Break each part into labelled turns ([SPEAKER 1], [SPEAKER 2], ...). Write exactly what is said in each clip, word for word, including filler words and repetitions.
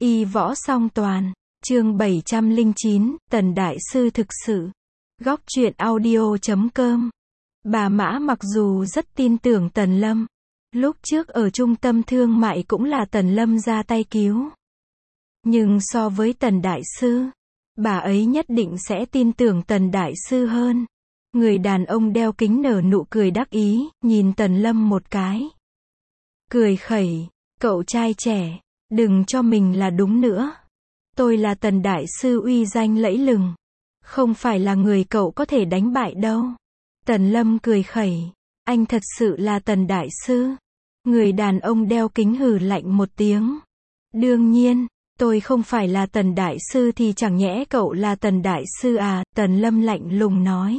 [SPEAKER 1] Y võ song toàn, chương bảy trăm lẻ chín, Tần Đại Sư thực sự. Góc truyện audio chấm com. Bà Mã mặc dù rất tin tưởng Tần Lâm. Lúc trước ở trung tâm thương mại cũng là Tần Lâm ra tay cứu. Nhưng so với Tần Đại Sư, bà ấy nhất định sẽ tin tưởng Tần Đại Sư hơn. Người đàn ông đeo kính nở nụ cười đắc ý, nhìn Tần Lâm một cái. Cười khẩy, cậu trai trẻ, đừng cho mình là đúng nữa. Tôi là Tần Đại Sư uy danh lẫy lừng. Không phải là người cậu có thể đánh bại đâu. Tần Lâm cười khẩy, anh thật sự là Tần Đại Sư. Người đàn ông đeo kính hừ lạnh một tiếng. Đương nhiên, tôi không phải là Tần Đại Sư thì chẳng nhẽ cậu là Tần Đại Sư à, Tần Lâm lạnh lùng nói.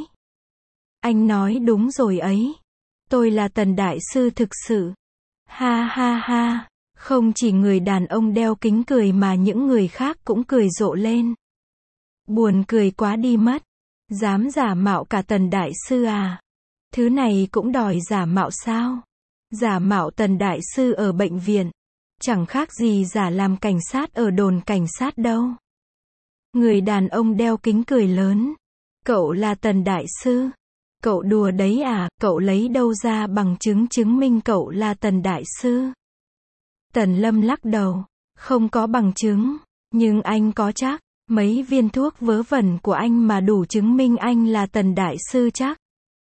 [SPEAKER 1] Anh nói đúng rồi ấy. Tôi là Tần Đại Sư thực sự. Ha ha ha, không chỉ người đàn ông đeo kính cười mà những người khác cũng cười rộ lên. Buồn cười quá đi mất. Dám giả mạo cả Tần Đại Sư à? Thứ này cũng đòi giả mạo sao? Giả mạo Tần Đại Sư ở bệnh viện. Chẳng khác gì giả làm cảnh sát ở đồn cảnh sát đâu. Người đàn ông đeo kính cười lớn. Cậu là Tần Đại Sư. Cậu đùa đấy à, cậu lấy đâu ra bằng chứng chứng minh cậu là Tần Đại Sư? Tần Lâm lắc đầu. Không có bằng chứng. Nhưng anh có chắc. Mấy viên thuốc vớ vẩn của anh mà đủ chứng minh anh là Tần Đại Sư chắc.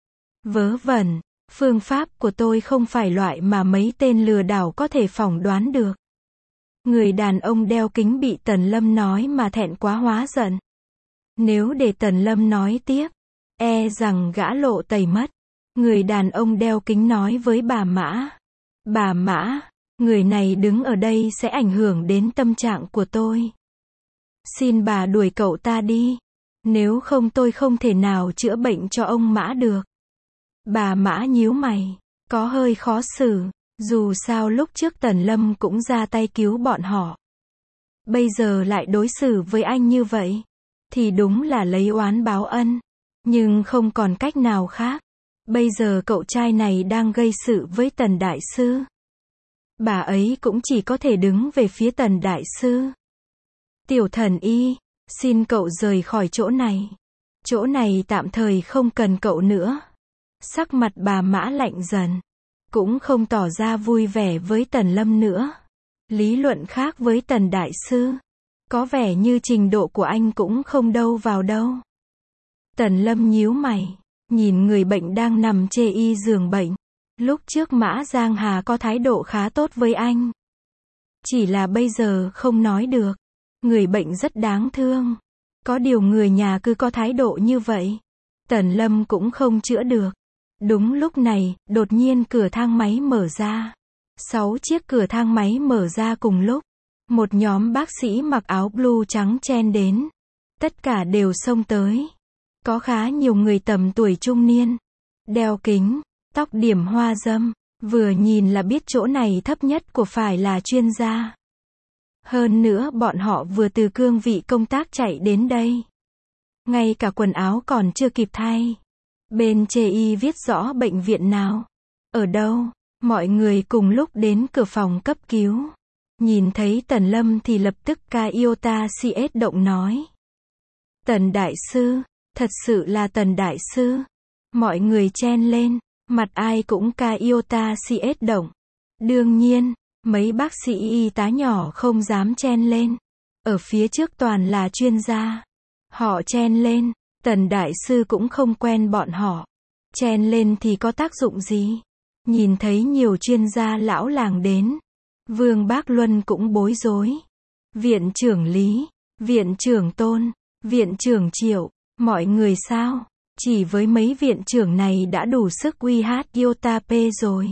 [SPEAKER 1] Vớ vẩn. Phương pháp của tôi không phải loại mà mấy tên lừa đảo có thể phỏng đoán được. Người đàn ông đeo kính bị Tần Lâm nói mà thẹn quá hóa giận. Nếu để Tần Lâm nói tiếp, e rằng gã lộ tẩy mất. Người đàn ông đeo kính nói với bà Mã. Bà Mã, người này đứng ở đây sẽ ảnh hưởng đến tâm trạng của tôi. Xin bà đuổi cậu ta đi. Nếu không tôi không thể nào chữa bệnh cho ông Mã được. Bà Mã nhíu mày, có hơi khó xử. Dù sao lúc trước Tần Lâm cũng ra tay cứu bọn họ. Bây giờ lại đối xử với anh như vậy. Thì đúng là lấy oán báo ân. Nhưng không còn cách nào khác. Bây giờ cậu trai này đang gây sự với Tần Đại Sư. Bà ấy cũng chỉ có thể đứng về phía Tần Đại Sư. Tiểu thần y, xin cậu rời khỏi chỗ này. Chỗ này tạm thời không cần cậu nữa. Sắc mặt bà Mã lạnh dần. Cũng không tỏ ra vui vẻ với Tần Lâm nữa. Lý luận khác với Tần Đại Sư. Có vẻ như trình độ của anh cũng không đâu vào đâu. Tần Lâm nhíu mày, nhìn người bệnh đang nằm chê y giường bệnh. Lúc trước Mã Giang Hà có thái độ khá tốt với anh. Chỉ là bây giờ không nói được. Người bệnh rất đáng thương. Có điều người nhà cứ có thái độ như vậy. Tần Lâm cũng không chữa được. Đúng lúc này, đột nhiên cửa thang máy mở ra. Sáu chiếc cửa thang máy mở ra cùng lúc. Một nhóm bác sĩ mặc áo blue trắng chen đến. Tất cả đều xông tới. Có khá nhiều người tầm tuổi trung niên. Đeo kính, tóc điểm hoa râm. Vừa nhìn là biết chỗ này thấp nhất của phải là chuyên gia. Hơn nữa bọn họ vừa từ cương vị công tác chạy đến đây. Ngay cả quần áo còn chưa kịp thay. Bên chê y viết rõ bệnh viện nào. Ở đâu. Mọi người cùng lúc đến cửa phòng cấp cứu. Nhìn thấy Tần Lâm thì lập tức ca iota cs động nói. Tần Đại Sư, thật sự là Tần Đại Sư. Mọi người chen lên, mặt ai cũng ca iota cs động. Đương nhiên, mấy bác sĩ y tá nhỏ không dám chen lên. Ở phía trước toàn là chuyên gia. Họ chen lên, Tần Đại Sư cũng không quen bọn họ. Chen lên thì có tác dụng gì? Nhìn thấy nhiều chuyên gia lão làng đến. Vương Bác Luân cũng bối rối. Viện trưởng Lý, viện trưởng Tôn, viện trưởng Triệu, mọi người sao? Chỉ với mấy viện trưởng này đã đủ sức uy hát iota p rồi.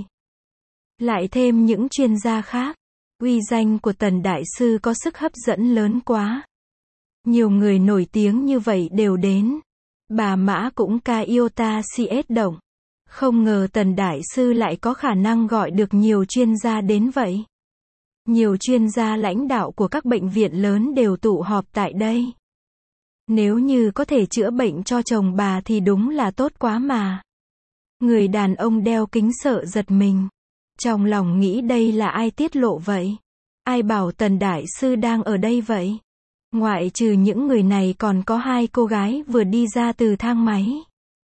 [SPEAKER 1] Lại thêm những chuyên gia khác. Uy danh của Tần Đại Sư có sức hấp dẫn lớn quá. Nhiều người nổi tiếng như vậy đều đến. Bà Mã cũng ca iota cs động. Không ngờ Tần Đại Sư lại có khả năng gọi được nhiều chuyên gia đến vậy. Nhiều chuyên gia lãnh đạo của các bệnh viện lớn đều tụ họp tại đây. Nếu như có thể chữa bệnh cho chồng bà thì đúng là tốt quá mà. Người đàn ông đeo kính sợ giật mình. Trong lòng nghĩ đây là ai tiết lộ vậy? Ai bảo Tần Đại Sư đang ở đây vậy? Ngoại trừ những người này còn có hai cô gái vừa đi ra từ thang máy.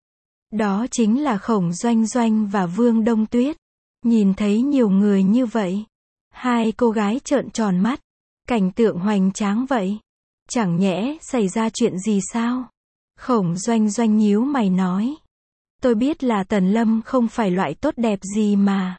[SPEAKER 1] Đó chính là Khổng Doanh Doanh và Vương Đông Tuyết. Nhìn thấy nhiều người như vậy, hai cô gái trợn tròn mắt. Cảnh tượng hoành tráng vậy. Chẳng nhẽ xảy ra chuyện gì sao? Khổng Doanh Doanh nhíu mày nói. Tôi biết là Tần Lâm không phải loại tốt đẹp gì mà.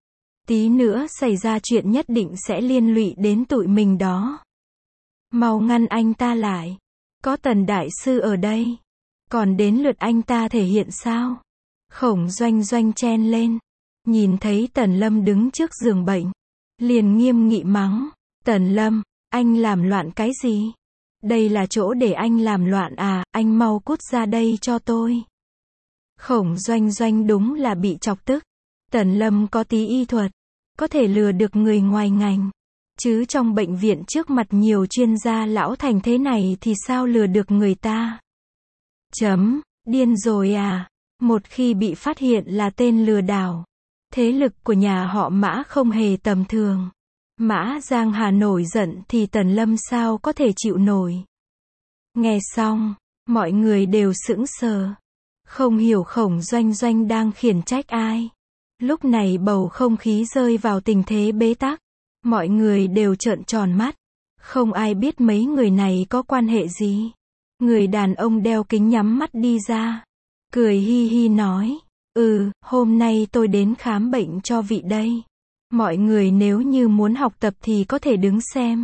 [SPEAKER 1] Tí nữa xảy ra chuyện nhất định sẽ liên lụy đến tụi mình đó. Mau ngăn anh ta lại. Có Tần Đại Sư ở đây. Còn đến lượt anh ta thể hiện sao? Khổng Doanh Doanh chen lên. Nhìn thấy Tần Lâm đứng trước giường bệnh. Liền nghiêm nghị mắng. Tần Lâm, anh làm loạn cái gì? Đây là chỗ để anh làm loạn à, anh mau cút ra đây cho tôi. Khổng Doanh Doanh đúng là bị chọc tức. Tần Lâm có tí y thuật, có thể lừa được người ngoài ngành. Chứ trong bệnh viện trước mặt nhiều chuyên gia lão thành thế này thì sao lừa được người ta? Chấm, điên rồi à? Một khi bị phát hiện là tên lừa đảo. Thế lực của nhà họ Mã không hề tầm thường. Mã Giang Hà nổi giận thì Tần Lâm sao có thể chịu nổi. Nghe xong, mọi người đều sững sờ. Không hiểu Khổng Doanh Doanh đang khiển trách ai. Lúc này bầu không khí rơi vào tình thế bế tắc. Mọi người đều trợn tròn mắt. Không ai biết mấy người này có quan hệ gì. Người đàn ông đeo kính nhắm mắt đi ra. Cười hi hi nói. Ừ, hôm nay tôi đến khám bệnh cho vị đây. Mọi người nếu như muốn học tập thì có thể đứng xem.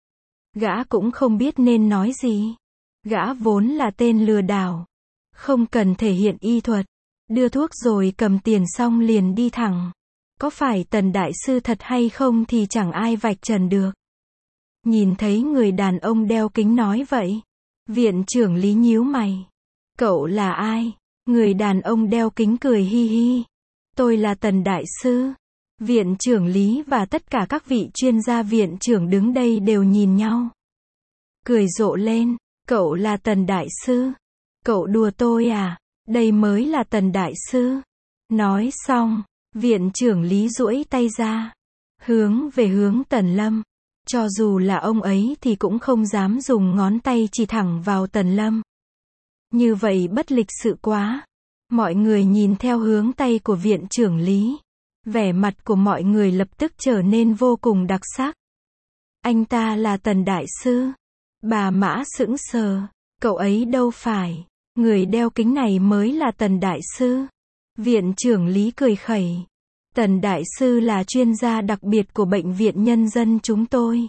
[SPEAKER 1] Gã cũng không biết nên nói gì. Gã vốn là tên lừa đảo. Không cần thể hiện y thuật. Đưa thuốc rồi cầm tiền xong liền đi thẳng. Có phải Tần Đại Sư thật hay không thì chẳng ai vạch trần được. Nhìn thấy người đàn ông đeo kính nói vậy. Viện trưởng Lý nhíu mày. Cậu là ai? Người đàn ông đeo kính cười hi hi. Tôi là Tần Đại Sư. Viện trưởng Lý và tất cả các vị chuyên gia viện trưởng đứng đây đều nhìn nhau. Cười rộ lên. Cậu là Tần Đại Sư. Cậu đùa tôi à? Đây mới là Tần Đại Sư. Nói xong, viện trưởng Lý duỗi tay ra. Hướng về hướng Tần Lâm. Cho dù là ông ấy thì cũng không dám dùng ngón tay chỉ thẳng vào Tần Lâm. Như vậy bất lịch sự quá. Mọi người nhìn theo hướng tay của viện trưởng Lý. Vẻ mặt của mọi người lập tức trở nên vô cùng đặc sắc. Anh ta là Tần Đại Sư. Bà Mã sững sờ. Cậu ấy đâu phải. Người đeo kính này mới là Tần Đại Sư. Viện trưởng Lý cười khẩy. Tần Đại Sư là chuyên gia đặc biệt của bệnh viện nhân dân chúng tôi.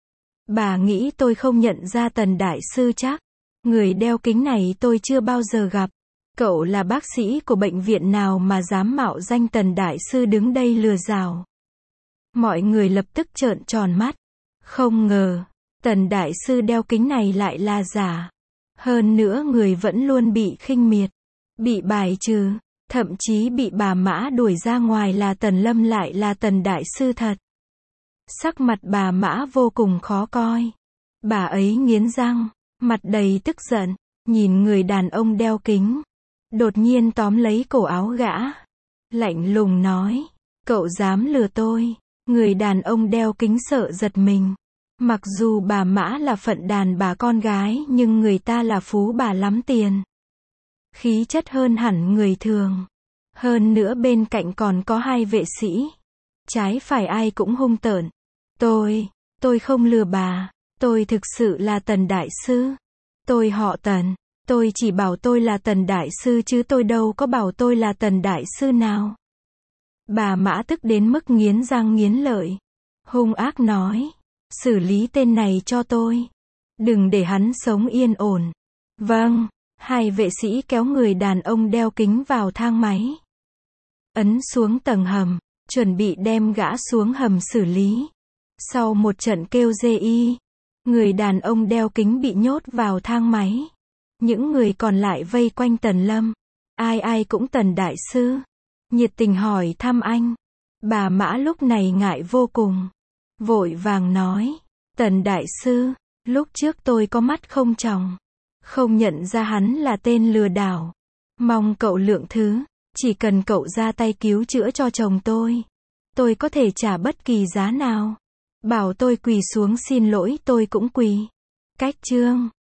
[SPEAKER 1] Bà nghĩ tôi không nhận ra Tần Đại Sư chắc. Người đeo kính này tôi chưa bao giờ gặp. Cậu là bác sĩ của bệnh viện nào mà dám mạo danh Tần Đại Sư đứng đây lừa dảo. Mọi người lập tức trợn tròn mắt. Không ngờ, Tần Đại Sư đeo kính này lại là giả. Hơn nữa người vẫn luôn bị khinh miệt, bị bài trừ, thậm chí bị bà Mã đuổi ra ngoài là Tần Lâm lại là Tần Đại Sư thật. Sắc mặt bà Mã vô cùng khó coi. Bà ấy nghiến răng, mặt đầy tức giận, nhìn người đàn ông đeo kính. Đột nhiên tóm lấy cổ áo gã. Lạnh lùng nói, cậu dám lừa tôi. Người đàn ông đeo kính sợ giật mình. Mặc dù bà Mã là phận đàn bà con gái nhưng người ta là phú bà lắm tiền. Khí chất hơn hẳn người thường. Hơn nữa bên cạnh còn có hai vệ sĩ. Trái phải ai cũng hung tợn. Tôi, tôi không lừa bà. Tôi thực sự là Tần Đại Sư. Tôi họ Tần. Tôi chỉ bảo tôi là Tần Đại Sư chứ tôi đâu có bảo tôi là Tần Đại Sư nào. Bà Mã tức đến mức nghiến răng nghiến lợi. Hung ác nói. Xử lý tên này cho tôi. Đừng để hắn sống yên ổn. Vâng. Hai vệ sĩ kéo người đàn ông đeo kính vào thang máy. Ấn xuống tầng hầm. Chuẩn bị đem gã xuống hầm xử lý. Sau một trận kêu rê y. Người đàn ông đeo kính bị nhốt vào thang máy. Những người còn lại vây quanh Tần Lâm. Ai ai cũng Tần Đại Sư. Nhiệt tình hỏi thăm anh. Bà Mã lúc này ngại vô cùng. Vội vàng nói. Tần Đại Sư, lúc trước tôi có mắt không tròng. Không nhận ra hắn là tên lừa đảo. Mong cậu lượng thứ. Chỉ cần cậu ra tay cứu chữa cho chồng tôi. Tôi có thể trả bất kỳ giá nào. Bảo tôi quỳ xuống xin lỗi tôi cũng quỳ. Cách chương